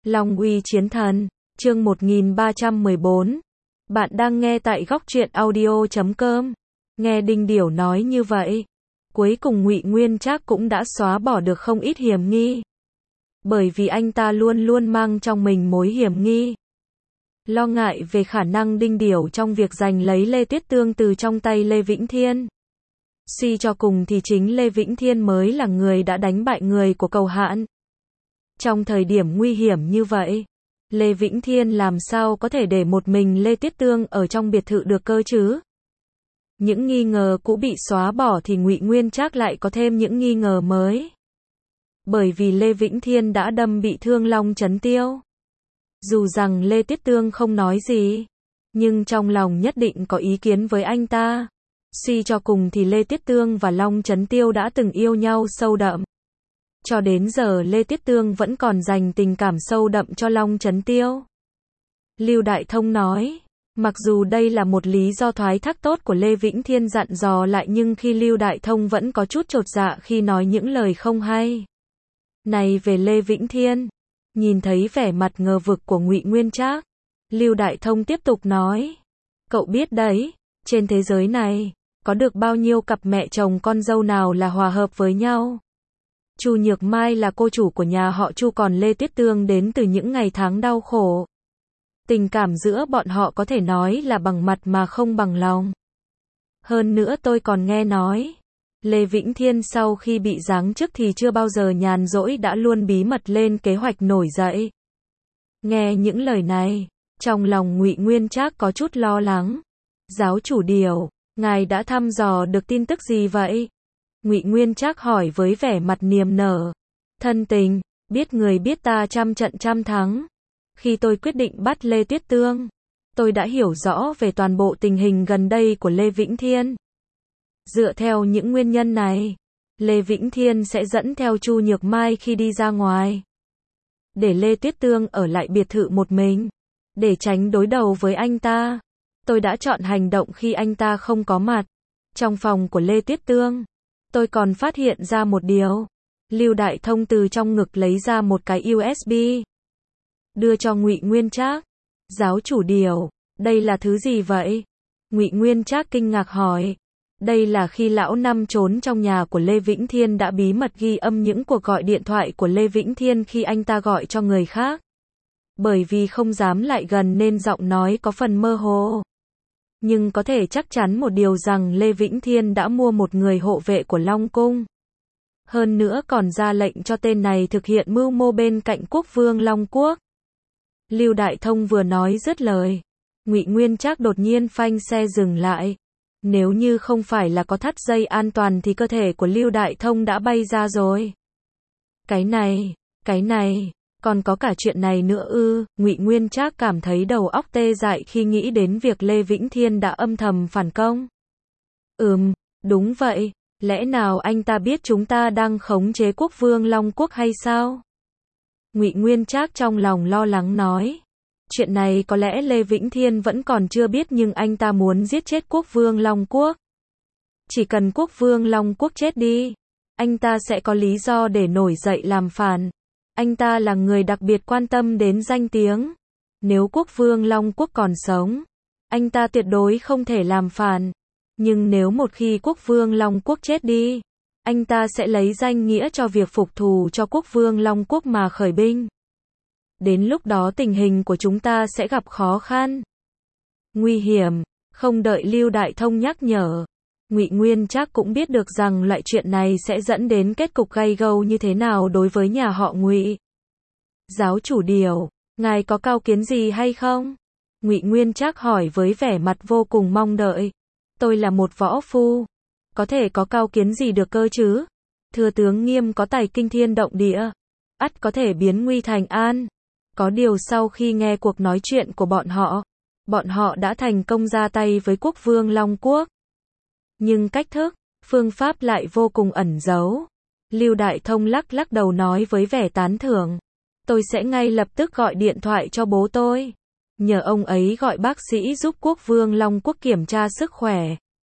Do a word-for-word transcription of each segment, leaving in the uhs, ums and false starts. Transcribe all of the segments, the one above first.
Long uy chiến thần, chương một nghìn ba trăm mười bốn. Bạn đang nghe tại góc truyện audio chấm com. Nghe Đinh Điểu nói như vậy, cuối cùng Ngụy Nguyên Trác cũng đã xóa bỏ được không ít hiểm nghi. Bởi vì anh ta luôn luôn mang trong mình mối hiểm nghi. Lo ngại về khả năng Đinh Điểu trong việc giành lấy Lê Tuyết Tương từ trong tay Lê Vĩnh Thiên. Suy cho cùng thì chính Lê Vĩnh Thiên mới là người đã đánh bại người của Cầu Hãn. Trong thời điểm nguy hiểm như vậy, Lê Vĩnh Thiên làm sao có thể để một mình Lê Tuyết Tương ở trong biệt thự được cơ chứ? Những nghi ngờ cũ bị xóa bỏ thì Ngụy Nguyên Trác lại có thêm những nghi ngờ mới. Bởi vì Lê Vĩnh Thiên đã đâm bị thương Long Chấn Tiêu. Dù rằng Lê Tuyết Tương không nói gì, nhưng trong lòng nhất định có ý kiến với anh ta. Suy cho cùng thì Lê Tuyết Tương và Long Chấn Tiêu đã từng yêu nhau sâu đậm. Cho đến giờ Lê Tuyết Tương vẫn còn dành tình cảm sâu đậm cho Long Chấn Tiêu. Lưu Đại Thông nói, mặc dù đây là một lý do thoái thác tốt của Lê Vĩnh Thiên dặn dò lại nhưng khi Lưu Đại Thông vẫn có chút chột dạ khi nói những lời không hay này về Lê Vĩnh Thiên. Nhìn thấy vẻ mặt ngờ vực của Ngụy Nguyên Trác, Lưu Đại Thông tiếp tục nói, cậu biết đấy, trên thế giới này, có được bao nhiêu cặp mẹ chồng con dâu nào là hòa hợp với nhau. Chu Nhược Mai là cô chủ của nhà họ Chu, còn Lê Tuyết Tương đến từ những ngày tháng đau khổ. Tình cảm giữa bọn họ có thể nói là bằng mặt mà không bằng lòng. Hơn nữa tôi còn nghe nói, Lê Vĩnh Thiên sau khi bị giáng chức thì chưa bao giờ nhàn rỗi, đã luôn bí mật lên kế hoạch nổi dậy. Nghe những lời này, trong lòng Ngụy Nguyên Trác có chút lo lắng. Giáo chủ Điểu, ngài đã thăm dò được tin tức gì vậy? Ngụy Nguyên Trác hỏi với vẻ mặt niềm nở. Thân tình, biết người biết ta trăm trận trăm thắng. Khi tôi quyết định bắt Lê Tuyết Tương, tôi đã hiểu rõ về toàn bộ tình hình gần đây của Lê Vĩnh Thiên. Dựa theo những nguyên nhân này, Lê Vĩnh Thiên sẽ dẫn theo Chu Nhược Mai khi đi ra ngoài. Để Lê Tuyết Tương ở lại biệt thự một mình. Để tránh đối đầu với anh ta, tôi đã chọn hành động khi anh ta không có mặt. Trong phòng của Lê Tuyết Tương, tôi còn phát hiện ra một điều. Lưu Đại Thông từ trong ngực lấy ra một cái u ét bê. Đưa cho Ngụy Nguyên Trác. Giáo chủ Điểu, đây là thứ gì vậy? Ngụy Nguyên Trác kinh ngạc hỏi. Đây là khi lão năm trốn trong nhà của Lê Vĩnh Thiên đã bí mật ghi âm những cuộc gọi điện thoại của Lê Vĩnh Thiên khi anh ta gọi cho người khác. Bởi vì không dám lại gần nên giọng nói có phần mơ hồ. Nhưng có thể chắc chắn một điều rằng Lê Vĩnh Thiên đã mua một người hộ vệ của Long Cung. Hơn nữa còn ra lệnh cho tên này thực hiện mưu mô bên cạnh quốc vương Long Quốc. Lưu Đại Thông vừa nói dứt lời, Ngụy Nguyên Trác đột nhiên phanh xe dừng lại. Nếu như không phải là có thắt dây an toàn thì cơ thể của Lưu Đại Thông đã bay ra rồi. Cái này, cái này, còn có cả chuyện này nữa ư? Ngụy Nguyên Trác cảm thấy đầu óc tê dại khi nghĩ đến việc Lê Vĩnh Thiên đã âm thầm phản công. Ừm, đúng vậy, lẽ nào anh ta biết chúng ta đang khống chế quốc vương Long Quốc hay sao? Ngụy Nguyên Trác trong lòng lo lắng nói. Chuyện này có lẽ Lê Vĩnh Thiên vẫn còn chưa biết nhưng anh ta muốn giết chết quốc vương Long Quốc. Chỉ cần quốc vương Long Quốc chết đi, anh ta sẽ có lý do để nổi dậy làm phản. Anh ta là người đặc biệt quan tâm đến danh tiếng. Nếu quốc vương Long Quốc còn sống, anh ta tuyệt đối không thể làm phản. Nhưng nếu một khi quốc vương Long Quốc chết đi, anh ta sẽ lấy danh nghĩa cho việc phục thù cho quốc vương Long Quốc mà khởi binh. Đến lúc đó tình hình của chúng ta sẽ gặp khó khăn, nguy hiểm. Không đợi Lưu Đại Thông nhắc nhở, Ngụy Nguyên Trác cũng biết được rằng loại chuyện này sẽ dẫn đến kết cục gay gâu như thế nào đối với nhà họ Ngụy. Giáo chủ Điểu, ngài có cao kiến gì hay không? Ngụy Nguyên Trác hỏi với vẻ mặt vô cùng mong đợi. Tôi là một võ phu, có thể có cao kiến gì được cơ chứ? Thừa tướng Nghiêm có tài kinh thiên động địa, ắt có thể biến nguy thành an. Có điều sau khi nghe cuộc nói chuyện của bọn họ, bọn họ đã thành công ra tay với quốc vương Long Quốc. Nhưng cách thức, phương pháp lại vô cùng ẩn giấu. Lưu Đại Thông lắc lắc đầu nói với vẻ tán thưởng. Tôi sẽ ngay lập tức gọi điện thoại cho bố tôi. Nhờ ông ấy gọi bác sĩ giúp quốc vương Long Quốc kiểm tra sức khỏe.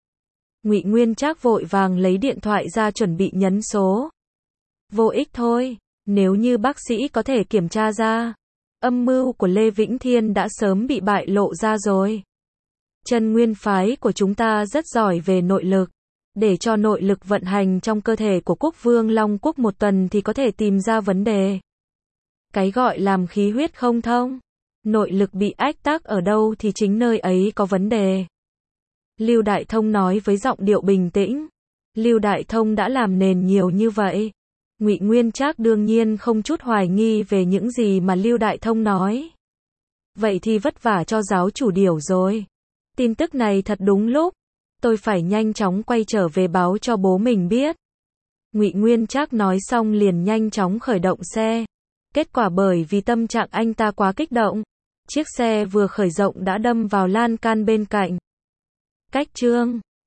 Ngụy Nguyên Trác vội vàng lấy điện thoại ra chuẩn bị nhấn số. Vô ích thôi, nếu như bác sĩ có thể kiểm tra ra Âm mưu của Lê Vĩnh Thiên đã sớm bị bại lộ ra rồi. Chân nguyên phái của chúng ta rất giỏi về nội lực. Để cho nội lực vận hành trong cơ thể của quốc vương Long Quốc một tuần thì có thể tìm ra vấn đề. Cái gọi làm khí huyết không thông, nội lực bị ách tắc ở đâu thì chính nơi ấy có vấn đề. Lưu Đại Thông nói với giọng điệu bình tĩnh. Lưu Đại Thông đã làm nền nhiều như vậy. Ngụy Nguyên Trác đương nhiên không chút hoài nghi về những gì mà Lưu Đại Thông nói. Vậy thì vất vả cho giáo chủ Điểu rồi. Tin tức này thật đúng lúc. Tôi phải nhanh chóng quay trở về báo cho bố mình biết. Ngụy Nguyên Trác nói xong liền nhanh chóng khởi động xe. Kết quả bởi vì tâm trạng anh ta quá kích động, chiếc xe vừa khởi động đã đâm vào lan can bên cạnh. Cách chương